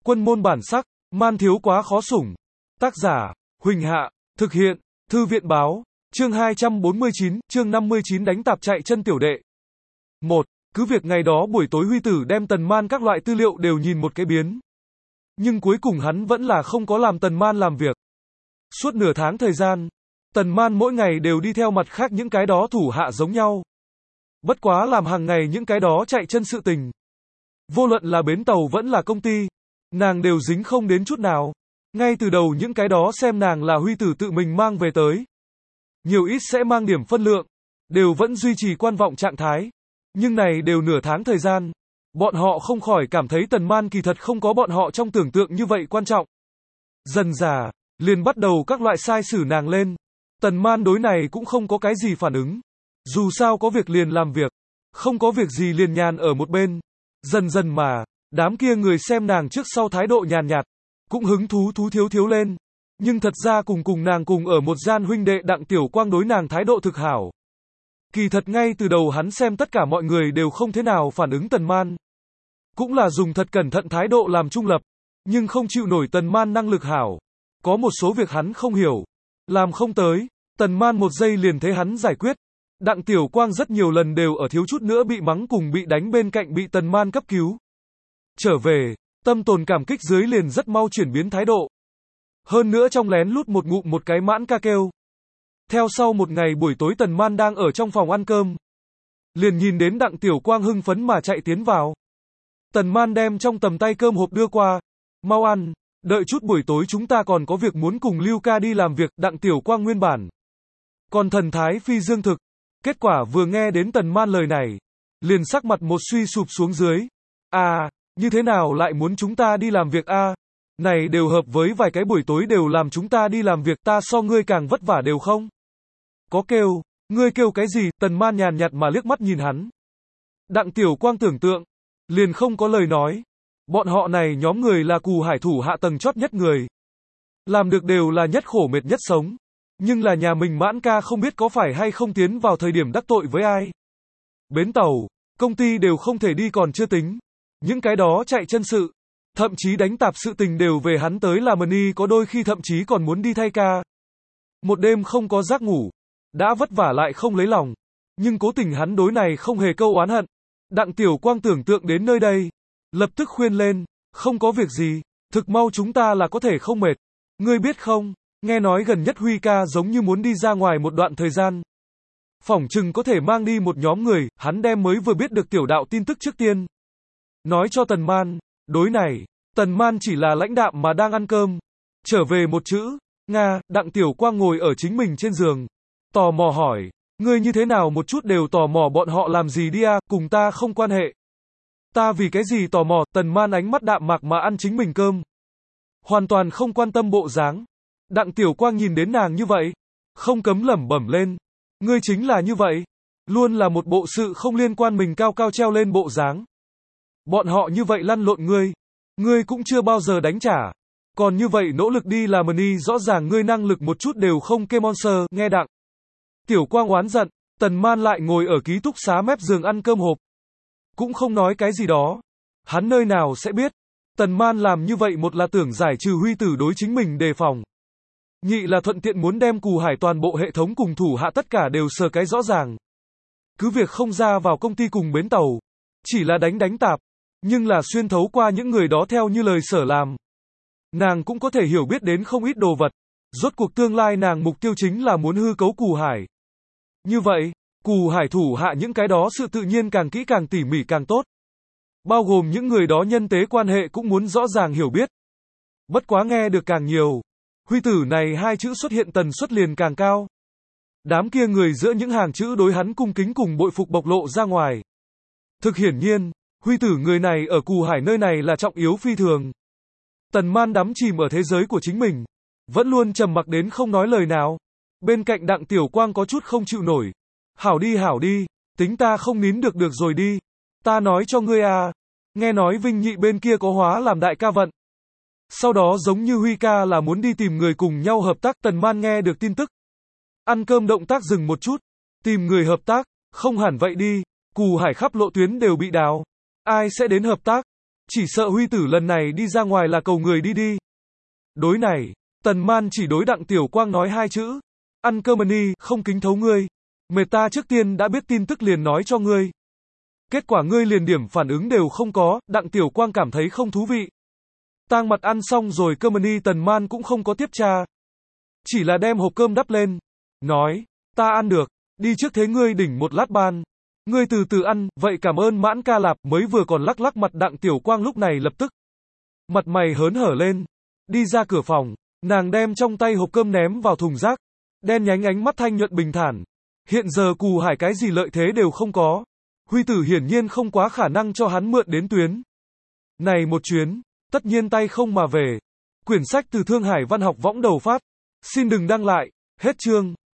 Quân môn bản sắc, man thiếu quá khó sủng. Tác giả, Huỳnh Hạ, thực hiện, Thư viện báo, chương 249, chương 59 đánh tạp chạy chân tiểu đệ. 1. Cứ việc ngày đó buổi tối Huy Tử đem Tần Man các loại tư liệu đều nhìn một cái biến. Nhưng cuối cùng hắn vẫn là không có làm Tần Man làm việc. Suốt nửa tháng thời gian, Tần Man mỗi ngày đều đi theo mặt khác những cái đó thủ hạ giống nhau. Bất quá làm hàng ngày những cái đó chạy chân sự tình. Vô luận là bến tàu vẫn là công ty, nàng đều dính không đến chút nào. Ngay từ đầu những cái đó xem nàng là Huy Tử tự mình mang về tới. Nhiều ít sẽ mang điểm phân lượng, đều vẫn duy trì quan vọng trạng thái. Nhưng này đều nửa tháng thời gian, bọn họ không khỏi cảm thấy Tần Man kỳ thật không có bọn họ trong tưởng tượng như vậy quan trọng. Dần dà, liền bắt đầu các loại sai xử nàng lên. Tần Man đối này cũng không có cái gì phản ứng. Dù sao có việc liền làm việc, không có việc gì liền nhàn ở một bên. Dần dần mà, đám kia người xem nàng trước sau thái độ nhàn nhạt, cũng hứng thú thiếu lên. Nhưng thật ra cùng nàng cùng ở một gian huynh đệ Đặng Tiểu Quang đối nàng thái độ thực hảo. Kỳ thật ngay từ đầu hắn xem tất cả mọi người đều không thế nào phản ứng Tần Man. Cũng là dùng thật cẩn thận thái độ làm trung lập, nhưng không chịu nổi Tần Man năng lực hảo. Có một số việc hắn không hiểu, làm không tới, Tần Man một giây liền thấy hắn giải quyết. Đặng Tiểu Quang rất nhiều lần đều ở thiếu chút nữa bị mắng cùng bị đánh bên cạnh bị Tần Man cấp cứu. Trở về, tâm tồn cảm kích dưới liền rất mau chuyển biến thái độ. Hơn nữa trong lén lút một ngụm một cái mãn ca kêu. Theo sau một ngày buổi tối Tần Man đang ở trong phòng ăn cơm. Liền nhìn đến Đặng Tiểu Quang hưng phấn mà chạy tiến vào. Tần Man đem trong tầm tay cơm hộp đưa qua. Mau ăn, đợi chút buổi tối chúng ta còn có việc muốn cùng Lưu ca đi làm việc. Đặng Tiểu Quang nguyên bản còn thần thái phi dương thực. Kết quả vừa nghe đến Tần Man lời này, liền sắc mặt một suy sụp xuống dưới. À, như thế nào lại muốn chúng ta đi làm việc a? Này đều hợp với vài cái buổi tối đều làm chúng ta đi làm việc, ta so ngươi càng vất vả đều không? Có kêu, ngươi kêu cái gì? Tần Man nhàn nhạt mà liếc mắt nhìn hắn. Đặng Tiểu Quang tưởng tượng, liền không có lời nói. Bọn họ này nhóm người là Cù Hải thủ hạ tầng chót nhất người. Làm được đều là nhất khổ mệt nhất sống. Nhưng là nhà mình Mãn ca không biết có phải hay không tiến vào thời điểm đắc tội với ai. Bến tàu, công ty đều không thể đi còn chưa tính. Những cái đó chạy chân sự, thậm chí đánh tạp sự tình đều về hắn tới làm y, có đôi khi thậm chí còn muốn đi thay ca. Một đêm không có giấc ngủ, đã vất vả lại không lấy lòng. Nhưng cố tình hắn đối này không hề câu oán hận. Đặng Tiểu Quang tưởng tượng đến nơi đây, lập tức khuyên lên, không có việc gì, thực mau chúng ta là có thể không mệt. Ngươi biết không, nghe nói gần nhất Huy ca giống như muốn đi ra ngoài một đoạn thời gian. Phỏng chừng có thể mang đi một nhóm người, hắn đem mới vừa biết được tiểu đạo tin tức trước tiên. Nói cho Tần Man, đối này, Tần Man chỉ là lãnh đạm mà đang ăn cơm. Trở về một chữ, Nga. Đặng Tiểu Quang ngồi ở chính mình trên giường, tò mò hỏi, ngươi như thế nào một chút đều tò mò bọn họ làm gì đi à, cùng ta không quan hệ. Ta vì cái gì tò mò? Tần Man ánh mắt đạm mạc mà ăn chính mình cơm. Hoàn toàn không quan tâm bộ dáng. Đặng Tiểu Quang nhìn đến nàng như vậy, không cấm lẩm bẩm lên. Ngươi chính là như vậy. Luôn là một bộ sự không liên quan mình cao cao treo lên bộ dáng. Bọn họ như vậy lăn lộn ngươi cũng chưa bao giờ đánh trả. Còn như vậy nỗ lực đi làm y, rõ ràng ngươi năng lực một chút đều không kê monster. Nghe Đặng Tiểu Quang oán giận, Tần Man lại ngồi ở ký túc xá mép giường ăn cơm hộp. Cũng không nói cái gì đó. Hắn nơi nào sẽ biết. Tần Man làm như vậy một là tưởng giải trừ Huy Tử đối chính mình đề phòng. Nhị là thuận tiện muốn đem Cù Hải toàn bộ hệ thống cùng thủ hạ tất cả đều sờ cái rõ ràng. Cứ việc không ra vào công ty cùng bến tàu, chỉ là đánh tạp, nhưng là xuyên thấu qua những người đó theo như lời sở làm. Nàng cũng có thể hiểu biết đến không ít đồ vật. Rốt cuộc tương lai nàng mục tiêu chính là muốn hư cấu Cù Hải. Như vậy, Cù Hải thủ hạ những cái đó sự tự nhiên càng kỹ càng tỉ mỉ càng tốt. Bao gồm những người đó nhân tế quan hệ cũng muốn rõ ràng hiểu biết. Bất quá nghe được càng nhiều, Huy Tử này hai chữ xuất hiện tần suất liền càng cao. Đám kia người giữa những hàng chữ đối hắn cung kính cùng bội phục bộc lộ ra ngoài. Thực hiển nhiên, Huy Tử người này ở Cù Hải nơi này là trọng yếu phi thường. Tần Man đắm chìm ở thế giới của chính mình, vẫn luôn trầm mặc đến không nói lời nào. Bên cạnh Đặng Tiểu Quang có chút không chịu nổi. Hảo đi, tính ta không nín được rồi đi. Ta nói cho ngươi à, nghe nói Vinh Nhị bên kia có hóa làm đại ca vận. Sau đó giống như Huy ca là muốn đi tìm người cùng nhau hợp tác. Tần Man nghe được tin tức, ăn cơm động tác dừng một chút. Tìm người hợp tác, không hẳn vậy đi. Cù Hải khắp lộ tuyến đều bị đào. Ai sẽ đến hợp tác? Chỉ sợ Huy Tử lần này đi ra ngoài là cầu người đi đi. Đối này, Tần Man chỉ đối Đặng Tiểu Quang nói hai chữ. Ăn cơm đi, không kính thấu ngươi. Mệt ta trước tiên đã biết tin tức liền nói cho ngươi. Kết quả ngươi liền điểm phản ứng đều không có, Đặng Tiểu Quang cảm thấy không thú vị. Tang Mặt ăn xong rồi cơm đi, Tần Man cũng không có tiếp tra. Chỉ là đem hộp cơm đắp lên. Nói, ta ăn được, đi trước thế ngươi đỉnh một lát ban. Ngươi từ từ ăn, vậy cảm ơn Mãn ca lạp. Mới vừa còn lắc lắc mặt Đặng Tiểu Quang lúc này lập tức mặt mày hớn hở lên. Đi ra cửa phòng, nàng đem trong tay hộp cơm ném vào thùng rác. Đen nhánh ánh mắt thanh nhuận bình thản. Hiện giờ Cù Hải cái gì lợi thế đều không có. Huy Tử hiển nhiên không quá khả năng cho hắn mượn đến tuyến này một chuyến, tất nhiên tay không mà về. Quyển sách từ Thương Hải Văn học Võng đầu phát. Xin đừng đăng lại. Hết chương.